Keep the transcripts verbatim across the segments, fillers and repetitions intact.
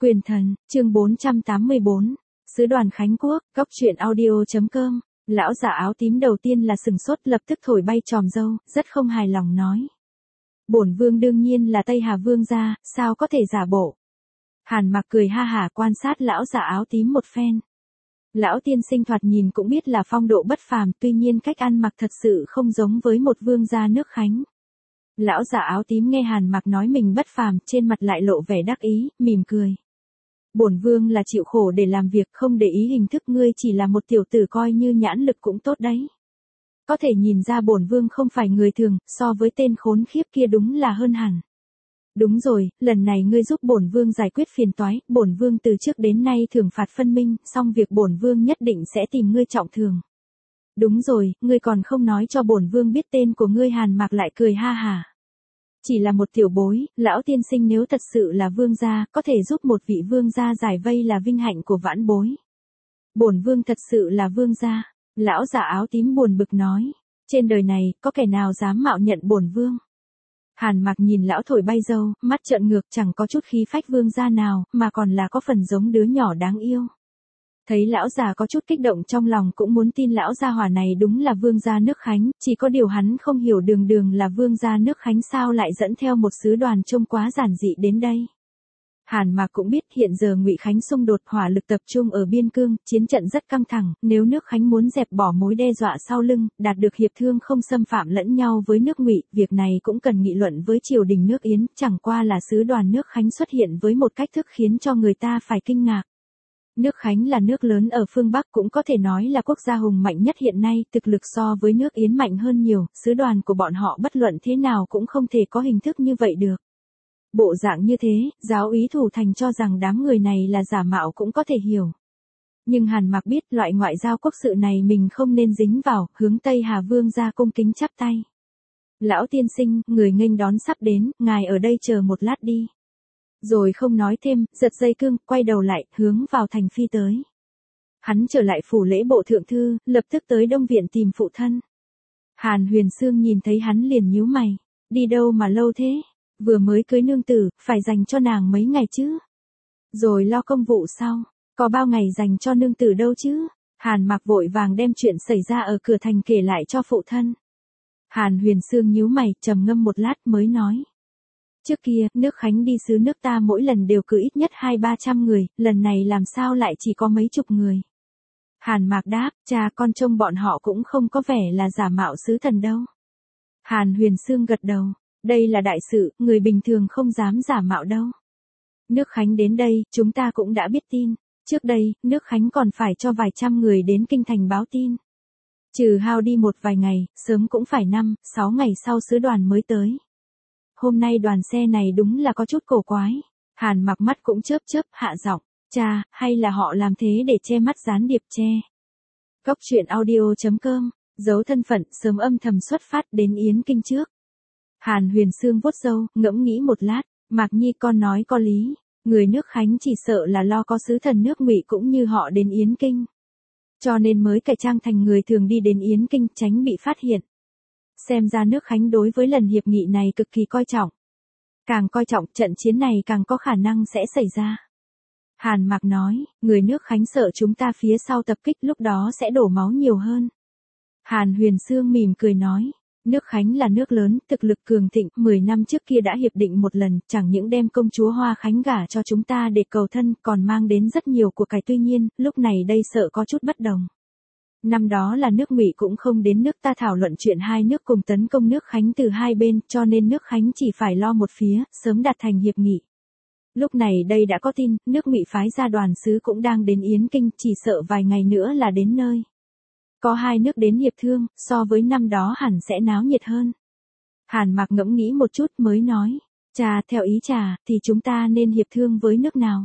Quyền thần, chương bốn trăm tám mươi bốn. Sứ đoàn Khánh Quốc, góc truyện audio.com. Lão già áo tím đầu tiên là sừng sốt, lập tức thổi bay tròm râu, rất không hài lòng nói. Bổn vương đương nhiên là Tây Hà vương gia, sao có thể giả bộ. Hàn Mặc cười ha hả quan sát lão già áo tím một phen. Lão tiên sinh thoạt nhìn cũng biết là phong độ bất phàm, tuy nhiên cách ăn mặc thật sự không giống với một vương gia nước Khánh. Lão già áo tím nghe Hàn Mặc nói mình bất phàm, trên mặt lại lộ vẻ đắc ý, mỉm cười. Bổn vương là chịu khổ để làm việc, không để ý hình thức, ngươi chỉ là một tiểu tử coi như nhãn lực cũng tốt đấy. Có thể nhìn ra bổn vương không phải người thường, so với tên khốn khiếp kia đúng là hơn hẳn. Đúng rồi, lần này ngươi giúp bổn vương giải quyết phiền toái, bổn vương từ trước đến nay thưởng phạt phân minh, xong việc bổn vương nhất định sẽ tìm ngươi trọng thưởng. Đúng rồi, ngươi còn không nói cho bổn vương biết tên của ngươi. Hàn Mặc lại cười ha hả. Chỉ là một tiểu bối, lão tiên sinh nếu thật sự là vương gia, có thể giúp một vị vương gia giải vây là vinh hạnh của vãn bối. Bổn vương thật sự là vương gia. Lão già áo tím buồn bực nói. Trên đời này, có kẻ nào dám mạo nhận bổn vương? Hàn Mặc nhìn lão thổi bay râu, mắt trợn ngược, chẳng có chút khí phách vương gia nào, mà còn là có phần giống đứa nhỏ đáng yêu. Thấy lão già có chút kích động trong lòng, cũng muốn tin lão gia hỏa này đúng là vương gia nước Khánh, chỉ có điều hắn không hiểu đường đường là vương gia nước Khánh sao lại dẫn theo một sứ đoàn trông quá giản dị đến đây. Hàn Mặc cũng biết hiện giờ Ngụy Khánh xung đột hỏa lực tập trung ở biên cương, chiến trận rất căng thẳng, nếu nước Khánh muốn dẹp bỏ mối đe dọa sau lưng, đạt được hiệp thương không xâm phạm lẫn nhau với nước Ngụy, việc này cũng cần nghị luận với triều đình nước Yến, chẳng qua là sứ đoàn nước Khánh xuất hiện với một cách thức khiến cho người ta phải kinh ngạc. Nước Khánh là nước lớn ở phương Bắc, cũng có thể nói là quốc gia hùng mạnh nhất hiện nay, thực lực so với nước Yến mạnh hơn nhiều, sứ đoàn của bọn họ bất luận thế nào cũng không thể có hình thức như vậy được. Bộ dạng như thế, giáo úy Thủ Thành cho rằng đám người này là giả mạo cũng có thể hiểu. Nhưng Hàn Mặc biết loại ngoại giao quốc sự này mình không nên dính vào, hướng Tây Hà vương gia cung kính chắp tay. Lão tiên sinh, người nghênh đón sắp đến, ngài ở đây chờ một lát đi. Rồi không nói thêm, giật dây cương, quay đầu lại, hướng vào thành phi tới. Hắn trở lại phủ lễ bộ thượng thư, lập tức tới Đông Viện tìm phụ thân. Hàn Huyền Sương nhìn thấy hắn liền nhíu mày. Đi đâu mà lâu thế? Vừa mới cưới nương tử, phải dành cho nàng mấy ngày chứ? Rồi lo công vụ sau, có bao ngày dành cho nương tử đâu chứ? Hàn Mặc vội vàng đem chuyện xảy ra ở cửa thành kể lại cho phụ thân. Hàn Huyền Sương nhíu mày, trầm ngâm một lát mới nói. Trước kia, nước Khánh đi sứ nước ta mỗi lần đều cử ít nhất hai ba trăm người, lần này làm sao lại chỉ có mấy chục người? Hàn Mặc đáp, cha con trông bọn họ cũng không có vẻ là giả mạo sứ thần đâu. Hàn Huyền Sương gật đầu, đây là đại sự, người bình thường không dám giả mạo đâu. Nước Khánh đến đây, chúng ta cũng đã biết tin. Trước đây, nước Khánh còn phải cho vài trăm người đến kinh thành báo tin. Trừ hao đi một vài ngày, sớm cũng phải năm, sáu ngày sau sứ đoàn mới tới. Hôm nay đoàn xe này đúng là có chút cổ quái. Hàn Mặc mắt cũng chớp chớp, hạ giọng, cha, hay là họ làm thế để che mắt gián điệp che. Góc truyện audio.com, giấu thân phận, sớm âm thầm xuất phát đến Yến Kinh trước. Hàn Huyền Sương vuốt râu, ngẫm nghĩ một lát, Mạc Nhi con nói có lý, người nước Khánh chỉ sợ là lo có sứ thần nước Ngụy cũng như họ đến Yến Kinh. Cho nên mới cải trang thành người thường đi đến Yến Kinh, tránh bị phát hiện. Xem ra nước Khánh đối với lần hiệp nghị này cực kỳ coi trọng. Càng coi trọng, trận chiến này càng có khả năng sẽ xảy ra. Hàn Mặc nói, người nước Khánh sợ chúng ta phía sau tập kích, lúc đó sẽ đổ máu nhiều hơn. Hàn Huyền Sương mỉm cười nói, nước Khánh là nước lớn, thực lực cường thịnh, mười năm trước kia đã hiệp định một lần, chẳng những đem công chúa Hoa Khánh gả cho chúng ta để cầu thân, còn mang đến rất nhiều của cải, tuy nhiên, lúc này đây sợ có chút bất đồng. Năm đó là nước Ngụy cũng không đến nước ta thảo luận chuyện hai nước cùng tấn công nước Khánh từ hai bên, cho nên nước Khánh chỉ phải lo một phía, sớm đạt thành hiệp nghị. Lúc này đây đã có tin, nước Ngụy phái ra đoàn sứ cũng đang đến Yến Kinh, chỉ sợ vài ngày nữa là đến nơi. Có hai nước đến hiệp thương, so với năm đó hẳn sẽ náo nhiệt hơn. Hàn Mặc ngẫm nghĩ một chút mới nói, cha, theo ý trà, thì chúng ta nên hiệp thương với nước nào?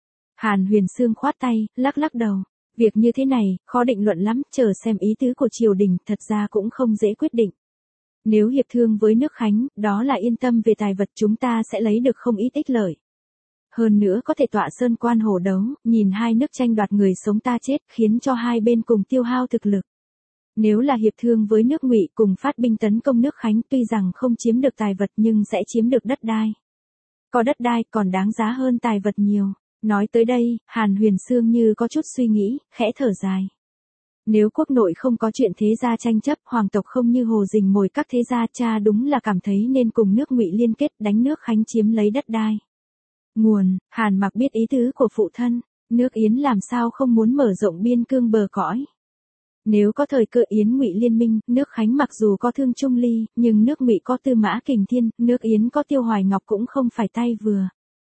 Hàn Huyền Sương khoát tay, lắc lắc đầu. Việc như thế này, khó định luận lắm, chờ xem ý tứ của triều đình, thật ra cũng không dễ quyết định. Nếu hiệp thương với nước Khánh, đó là yên tâm về tài vật, chúng ta sẽ lấy được không ít ích lợi. Hơn nữa có thể tọa sơn quan hổ đấu, nhìn hai nước tranh đoạt người sống ta chết, khiến cho hai bên cùng tiêu hao thực lực. Nếu là hiệp thương với nước Ngụy cùng phát binh tấn công nước Khánh, tuy rằng không chiếm được tài vật nhưng sẽ chiếm được đất đai. Có đất đai còn đáng giá hơn tài vật nhiều. Nói tới đây, Hàn Huyền Sương như có chút suy nghĩ, khẽ thở dài. Nếu quốc nội không có chuyện thế gia tranh chấp, hoàng tộc không như Hồ Dình Mồi các thế gia, cha đúng là cảm thấy nên cùng nước Ngụy liên kết đánh nước Khánh chiếm lấy đất đai. Nguồn, Hàn Mặc biết ý tứ của phụ thân, nước Yến làm sao không muốn mở rộng biên cương bờ cõi. Nếu có thời cơ Yến Ngụy liên minh, nước Khánh mặc dù có Thương Trung Ly, nhưng nước Ngụy có Tư Mã Kình Thiên, nước Yến có Tiêu Hoài Ngọc cũng không phải tay vừa.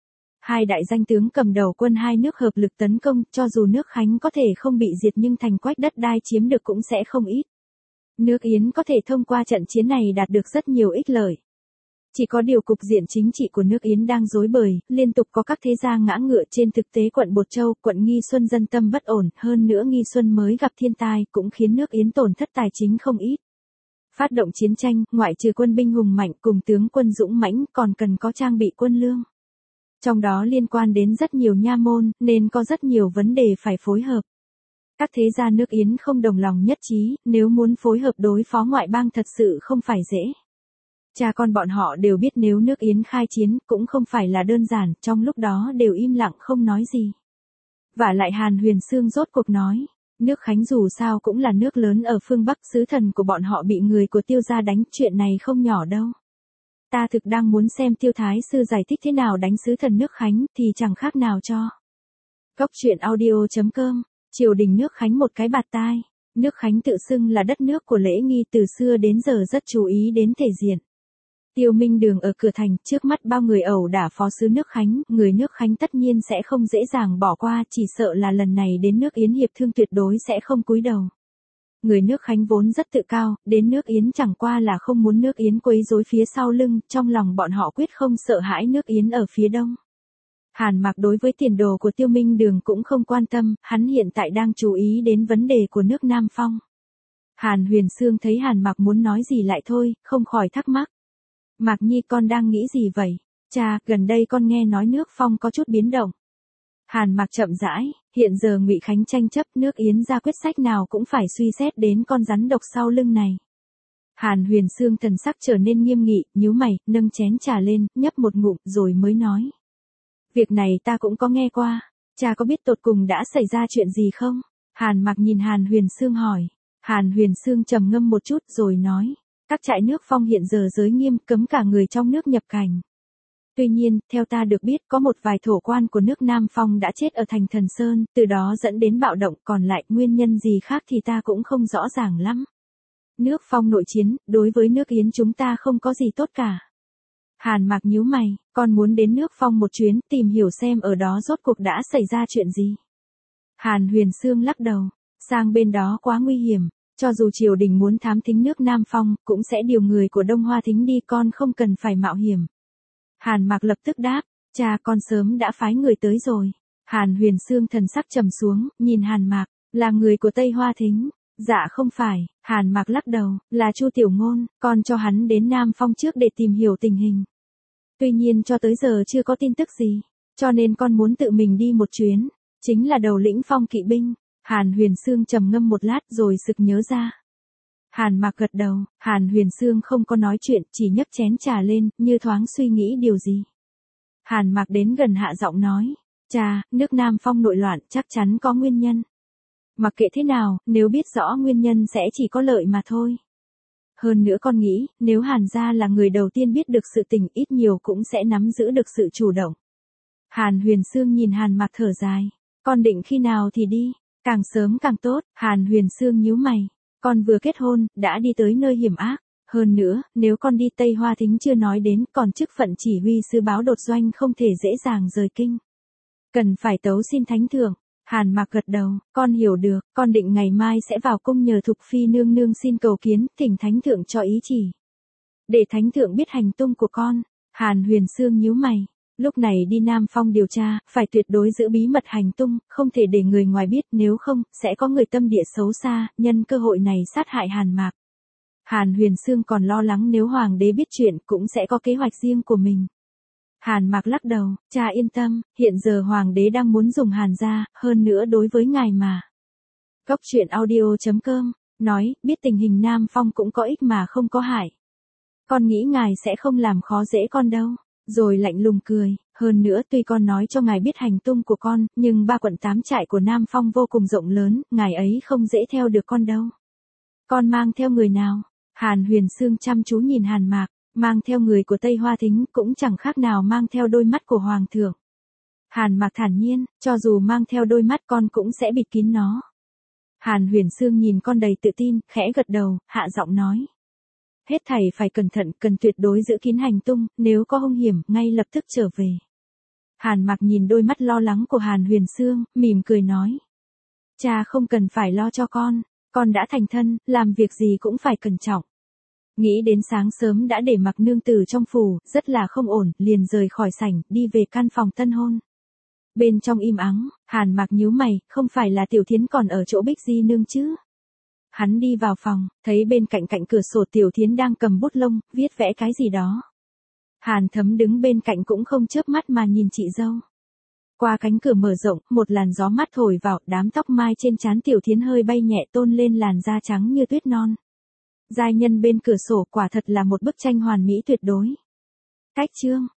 Hai đại danh tướng cầm đầu quân hai nước hợp lực tấn công, cho dù nước Khánh có thể không bị diệt nhưng thành quách đất đai chiếm được cũng sẽ không ít. Nước Yến có thể thông qua trận chiến này đạt được rất nhiều ích lợi. Chỉ có điều cục diện chính trị của nước Yến đang rối bời, liên tục có các thế gia ngã ngựa, trên thực tế quận Bột Châu, quận Nghi Xuân dân tâm bất ổn, hơn nữa Nghi Xuân mới gặp thiên tai, cũng khiến nước Yến tổn thất tài chính không ít. Phát động chiến tranh, ngoại trừ quân binh hùng mạnh cùng tướng quân dũng mãnh, còn cần có trang bị quân lương. Trong đó liên quan đến rất nhiều nha môn, nên có rất nhiều vấn đề phải phối hợp. Các thế gia nước Yến không đồng lòng nhất trí, nếu muốn phối hợp đối phó ngoại bang thật sự không phải dễ. Cha con bọn họ đều biết nếu nước Yến khai chiến cũng không phải là đơn giản, trong lúc đó đều im lặng không nói gì. Vả lại Hàn Huyền Sương rốt cuộc nói, nước Khánh dù sao cũng là nước lớn ở phương Bắc, sứ thần của bọn họ bị người của Tiêu gia đánh, chuyện này không nhỏ đâu. Ta thực đang muốn xem Tiêu Thái sư giải thích thế nào đánh sứ thần nước Khánh, thì chẳng khác nào cho. Góc truyện audio chấm com, triều đình nước Khánh một cái bạt tai. Nước Khánh tự xưng là đất nước của lễ nghi, từ xưa đến giờ rất chú ý đến thể diện. Tiêu Minh Đường ở cửa thành, trước mắt bao người ẩu đả phó sứ nước Khánh, người nước Khánh tất nhiên sẽ không dễ dàng bỏ qua, chỉ sợ là lần này đến nước Yến hiệp thương tuyệt đối sẽ không cúi đầu. Người nước Khánh vốn rất tự cao, đến nước Yến chẳng qua là không muốn nước Yến quấy rối phía sau lưng, trong lòng bọn họ quyết không sợ hãi nước Yến ở phía đông. Hàn Mặc đối với tiền đồ của Tiêu Minh Đường cũng không quan tâm, hắn hiện tại đang chú ý đến vấn đề của nước Nam Phong. Hàn Huyền Sương thấy Hàn Mặc muốn nói gì lại thôi, không khỏi thắc mắc. Mạc Nhi, con đang nghĩ gì vậy? Cha, gần đây con nghe nói nước Phong có chút biến động. Hàn Mặc chậm rãi, hiện giờ Ngụy Khánh tranh chấp, nước Yến ra quyết sách nào cũng phải suy xét đến con rắn độc sau lưng này. Hàn Huyền Sương thần sắc trở nên nghiêm nghị, nhíu mày, nâng chén trà lên, nhấp một ngụm rồi mới nói. Việc này ta cũng có nghe qua, cha có biết tột cùng đã xảy ra chuyện gì không? Hàn Mặc nhìn Hàn Huyền Sương hỏi. Hàn Huyền Sương trầm ngâm một chút rồi nói. Các trại nước Phong hiện giờ giới nghiêm, cấm cả người trong nước nhập cảnh. Tuy nhiên, theo ta được biết có một vài thổ quan của nước Nam Phong đã chết ở thành Thần Sơn, từ đó dẫn đến bạo động, còn lại nguyên nhân gì khác thì ta cũng không rõ ràng lắm. Nước Phong nội chiến, đối với nước Yến chúng ta không có gì tốt cả. Hàn Mặc nhíu mày, con muốn đến nước Phong một chuyến, tìm hiểu xem ở đó rốt cuộc đã xảy ra chuyện gì. Hàn Huyền Sương lắc đầu, sang bên đó quá nguy hiểm. Cho dù triều đình muốn thám thính nước Nam Phong, cũng sẽ điều người của Đông Hoa thính đi, con không cần phải mạo hiểm. Hàn Mặc lập tức đáp, cha, con sớm đã phái người tới rồi. Hàn Huyền Sương thần sắc trầm xuống, nhìn Hàn Mặc, là người của Tây Hoa thính. Dạ không phải, Hàn Mặc lắc đầu, là Chu Tiểu Ngôn, con cho hắn đến Nam Phong trước để tìm hiểu tình hình. Tuy nhiên cho tới giờ chưa có tin tức gì, cho nên con muốn tự mình đi một chuyến, chính là đầu lĩnh Phong kỵ binh. Hàn Huyền Sương trầm ngâm một lát rồi sực nhớ ra. Hàn Mặc gật đầu, Hàn Huyền Sương không có nói chuyện, chỉ nhấc chén trà lên, như thoáng suy nghĩ điều gì. Hàn Mặc đến gần hạ giọng nói, cha, nước Nam Phong nội loạn chắc chắn có nguyên nhân. Mặc kệ thế nào, nếu biết rõ nguyên nhân sẽ chỉ có lợi mà thôi. Hơn nữa con nghĩ, nếu Hàn gia là người đầu tiên biết được sự tình, ít nhiều cũng sẽ nắm giữ được sự chủ động. Hàn Huyền Sương nhìn Hàn Mặc thở dài, con định khi nào thì đi? Càng sớm càng tốt. Hàn Huyền Sương nhíu mày, con vừa kết hôn, đã đi tới nơi hiểm ác. Hơn nữa, nếu con đi Tây Hoa thính chưa nói đến, còn chức phận chỉ huy sứ báo đột doanh không thể dễ dàng rời kinh. Cần phải tấu xin thánh thượng. Hàn Mặc gật đầu, con hiểu được, con định ngày mai sẽ vào cung nhờ Thục Phi nương nương xin cầu kiến, thỉnh thánh thượng cho ý chỉ. Để thánh thượng biết hành tung của con. Hàn Huyền Sương nhíu mày. Lúc này đi Nam Phong điều tra, phải tuyệt đối giữ bí mật hành tung, không thể để người ngoài biết, nếu không, sẽ có người tâm địa xấu xa, nhân cơ hội này sát hại Hàn Mặc. Hàn Huyền Sương còn lo lắng nếu hoàng đế biết chuyện, cũng sẽ có kế hoạch riêng của mình. Hàn Mặc lắc đầu, cha yên tâm, hiện giờ hoàng đế đang muốn dùng Hàn gia, hơn nữa đối với ngài mà. Góc truyện audio chấm com, nói, biết tình hình Nam Phong cũng có ích mà không có hại. Con nghĩ ngài sẽ không làm khó dễ con đâu. Rồi lạnh lùng cười, hơn nữa tuy con nói cho ngài biết hành tung của con, nhưng ba quận tám trại của Nam Phong vô cùng rộng lớn, ngài ấy không dễ theo được con đâu. Con mang theo người nào? Hàn Huyền Sương chăm chú nhìn Hàn Mạc, mang theo người của Tây Hoa Thính cũng chẳng khác nào mang theo đôi mắt của Hoàng thượng. Hàn Mạc thản nhiên, cho dù mang theo đôi mắt con cũng sẽ bịt kín nó. Hàn Huyền Sương nhìn con đầy tự tin, khẽ gật đầu, hạ giọng nói. Hết thảy phải cẩn thận, cần tuyệt đối giữ kín hành tung, nếu có hung hiểm, ngay lập tức trở về. Hàn Mạc nhìn đôi mắt lo lắng của Hàn Huyền Sương, mỉm cười nói. Cha không cần phải lo cho con, con đã thành thân, làm việc gì cũng phải cẩn trọng. Nghĩ đến sáng sớm đã để mặc nương tử trong phủ, rất là không ổn, liền rời khỏi sảnh, đi về căn phòng tân hôn. Bên trong im ắng, Hàn Mạc nhíu mày, không phải là Tiểu Thiến còn ở chỗ Bích Di nương chứ? Hắn đi vào phòng, thấy bên cạnh cạnh cửa sổ Tiểu Thiến đang cầm bút lông, viết vẽ cái gì đó. Hàn Thấm đứng bên cạnh cũng không chớp mắt mà nhìn chị dâu. Qua cánh cửa mở rộng, một làn gió mát thổi vào, đám tóc mai trên trán Tiểu Thiến hơi bay nhẹ tôn lên làn da trắng như tuyết non. Giai nhân bên cửa sổ quả thật là một bức tranh hoàn mỹ tuyệt đối. Cách chương